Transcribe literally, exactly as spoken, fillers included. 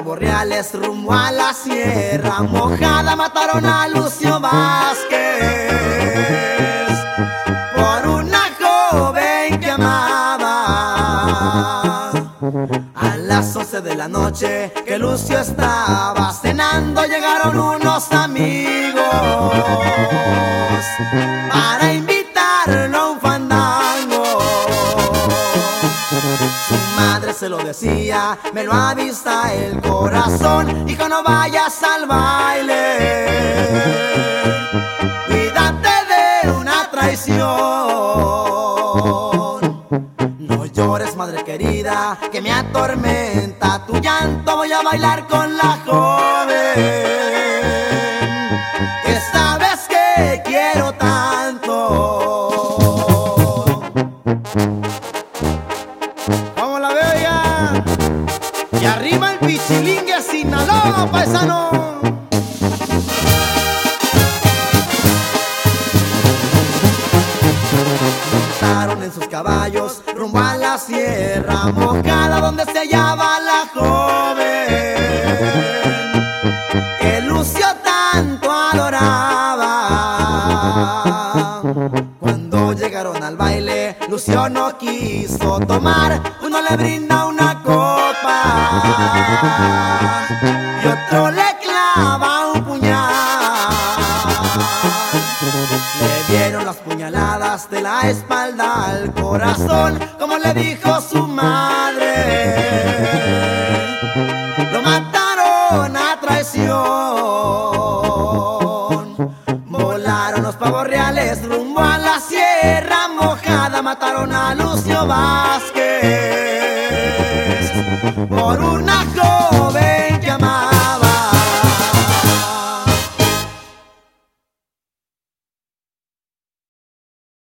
pavos reales rumbo a la Sierra Mojada mataron a Lucio Vázquez por una joven que amaba. A las once de la noche que Lucio estaba cenando, llegaron unos amigos para invitarlo a un fandango. Su madre se lo decía, me lo avisa el corazón: hijo, no vayas al baile, cuídate de una traición. No llores, madre querida, que me atormenta tu llanto. Voy a bailar con la joven que sabes que quiero tanto. ¿Cómo la veo ya? Y arriba el Pichilingue, Sinaloa, paisano. Montaron en sus caballos rumbo a la Sierra Mojada, donde se hallaba la joven que Lucio tanto adoraba. Cuando llegaron al baile, Lucio no quiso tomar. Uno le brinda una copa y otro le clava un puñal. Le dieron las puñaladas de la espalda al corazón, como le dijo su madre. Lo mataron a traición. Volaron los pavos reales rumbo a la Sierra Mojada, mataron a Lucio Vázquez por una joven